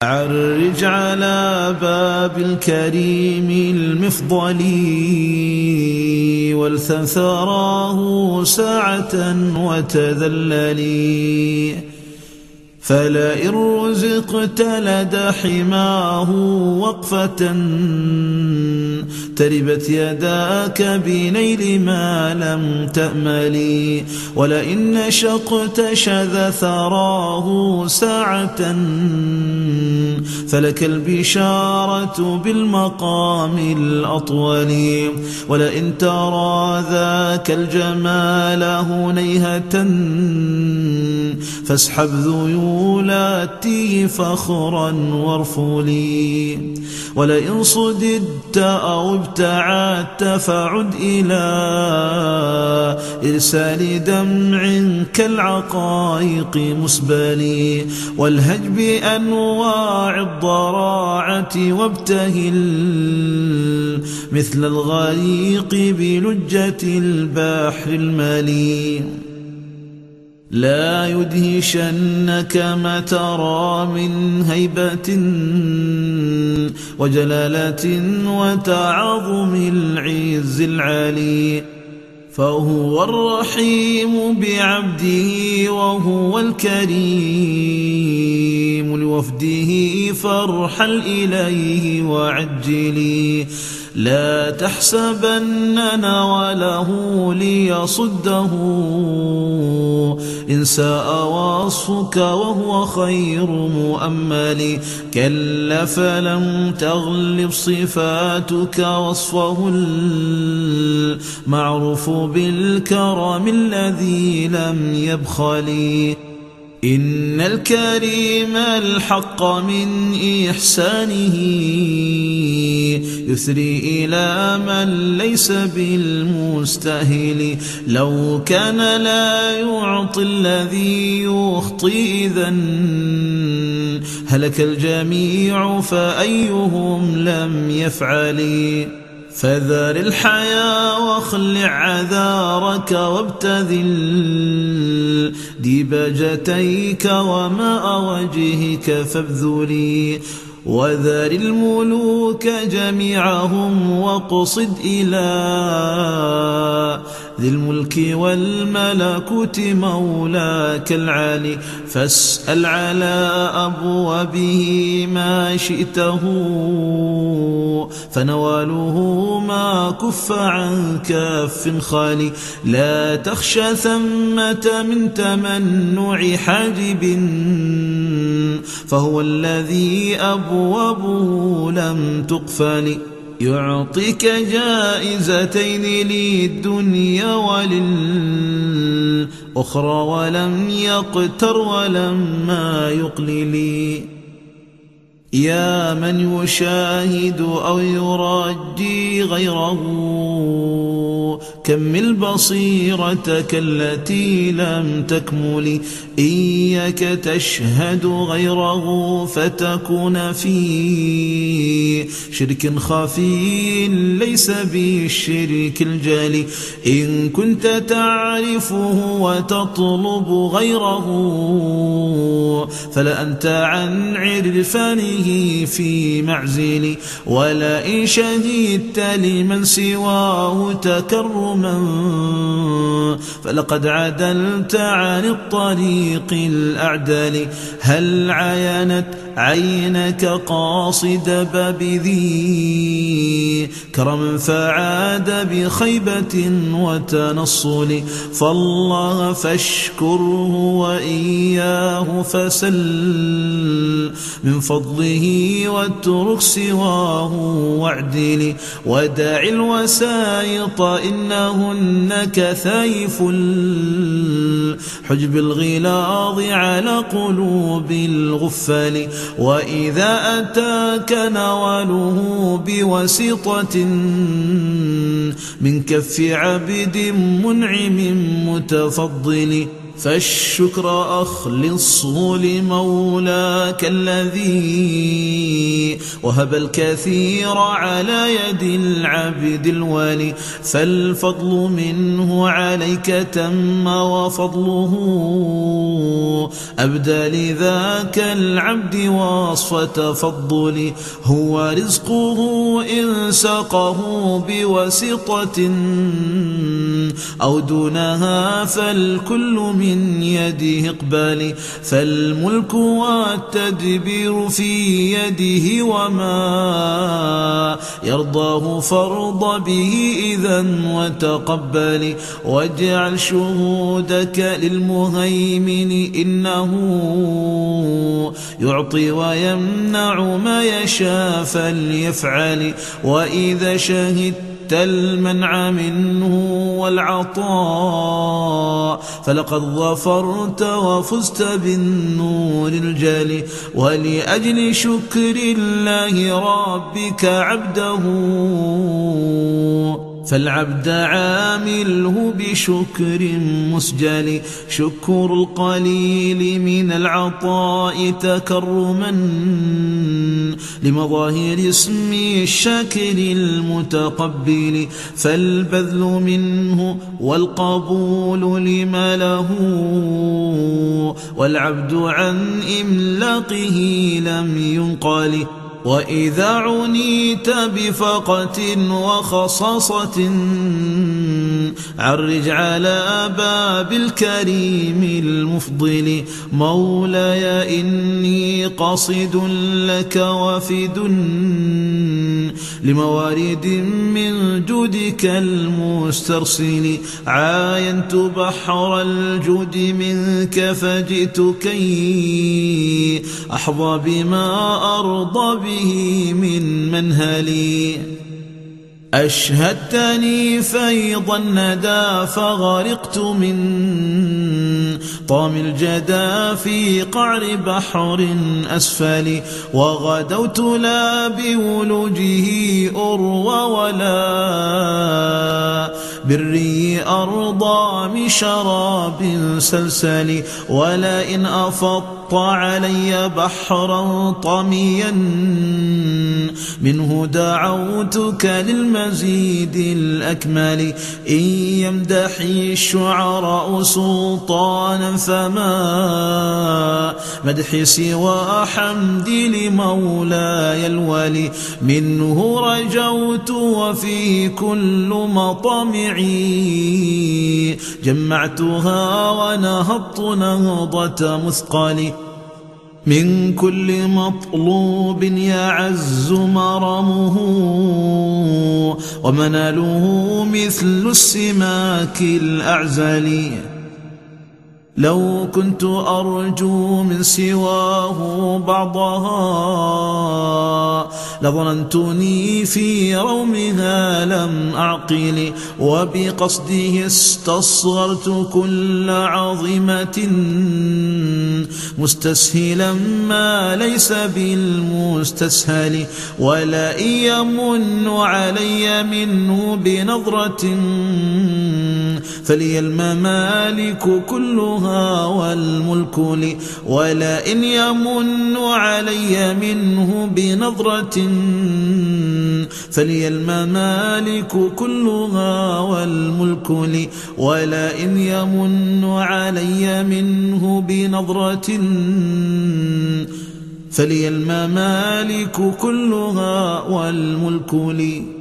عرج على باب الكريم المفضل والثم ثراه ساعة وتذللي، فلئن رزقت لدى حماه وقفة تربت يداك بنيل ما لم تأملي، ولئن نشقت شذا ثراه ساعة فلك البشارة بالمقام الأطول، ولئن ترى ذاك الجمال هنيهة فاسحب ذيولاتي فخرا وارفلي، ولئن صددت أو ابتعدت فعد إلى إرسال دمع كالعقائق مسبلي، والهج بأنواع الضراعة وابتهل مثل الغريق بلجة البحر الملي، لا يدهشنك ما ترى من هيبة وجلالة وتعظم العز العلي، فهو الرحيم بعبده وهو الكريم لوفده، فارحل إليه وعجلي، لا تحسبن نواله ليصده إن ساء وصفك وهو خير مؤمل، كلا فلم تغلب صفاتك وصفه المعروف بالكرم الذي لم يبخل، إن الكريم الحق من إحسانه يثري إلى من ليس بالمستهل، لو كان لا يعطي الذي يخطي إذن هلك الجميع فأيهم لم يفعل، فذر الحياة واخلع عذارك وابتذل ديباجتيك وماء وجهك فابذلي، وذر الملوك جميعهم واقصد إلى ذي الملك والملكوت مولاك العالي، فاسأل على أبوابه ما شئته فنواله ما كف عن كف خالي، لا تخشى ثمة من تمنع حاجب فهو الذي أبوابه لم تقفل، يعطيك جائزتين للدنيا وللأخرى ولم يقتر ولما يقلل، يا من يشاهد أو يرجي غيره كمل بصيرتك التي لم تكمل، إياك تشهد غيره فتكون في شرك خفي ليس بالشرك الجالي، إن كنت تعرفه وتطلب غيره فلا أنت عن عرفانه في معزل، ولئن شهدت لمن سواه تكرما فلقد عدلت عن الطريق الأعدل، هل عينت عينك قاصد باب ذي كرم فعاد بخيبة وتنصل، فالله فاشكره وإياه فسل من فضله واترك سواه واعدل، ودع الوسائط إنهن كثايف الحجب الغلاظ على قلوب الغفال، وإذا أتاك نواله بوسيطة من كف عبد منعم متفضل فالشكر أخلصه لمولاك الذي وهب الكثير على يد العبد الوالي، فالفضل منه عليك تم وفضله أبدى لذاك العبد وصف تفضل. هو رزقه إن سقه بواسطة أو دونها فالكل من يده إقبال، فالملك والتدبير في يده وما يرضاه فارض به إذا وتقبل. واجعل شهودك للمهيمن إنه يعطي ويمنع ما يشاء فليفعل. وإذا شهدت المنع منه والعطاء فلقد ظفرت وفزت بالنور الجالي. ولأجل شكر الله ربك عبده فالعبد عامله بشكر مسجل. شكر القليل من العطاء تكرما لمظاهر اسم الشاكر المتقبل، فالبذل منه والقبول لما له والعبد عن إملاقه لم ينقل. وإذا عنيت بفقة وخصاصة عرج على باب الكريم المفضل. مولاي إني قاصد لك وافد لموارد من جودك المسترسل. عاينت بحر الجود منك فجئت كي أحظى بما أرضى به من منهلي. أشهدتني فيض الندى فغرقت من طام الجدى في قعر بحر أسفل. وغدوت لا بولوجه أروى ولا بالري أرضى من شراب سلسل. ولئن أفضت علي بحرا طميا منه دعوتك للمزيد الأكمل. إن يمدحي الشعراء سلطانا فما مدحي سوى حمدي لمولاي الولي. منه رجوت وفي كل مطامعي جمعتها ونهضت نهضة مثقل. من كل مطلوب يعز مرمه ومناله مثل السماك الأعزل. لو كنت أرجو من سواه بعضها لظننتني في رومها لم أعقل. وبقصده استصغرت كل عظيمة مستسهلا ما ليس بالمستسهل. ولئن يمن علي منه بنظرة فلي الممالك كلها والملك لي. ولئن يمن علي منه بنظرة فلي الممالك كلها والملك لي. ولئن يمن علي منه بنظرة فلي الممالك كلها والملك لي.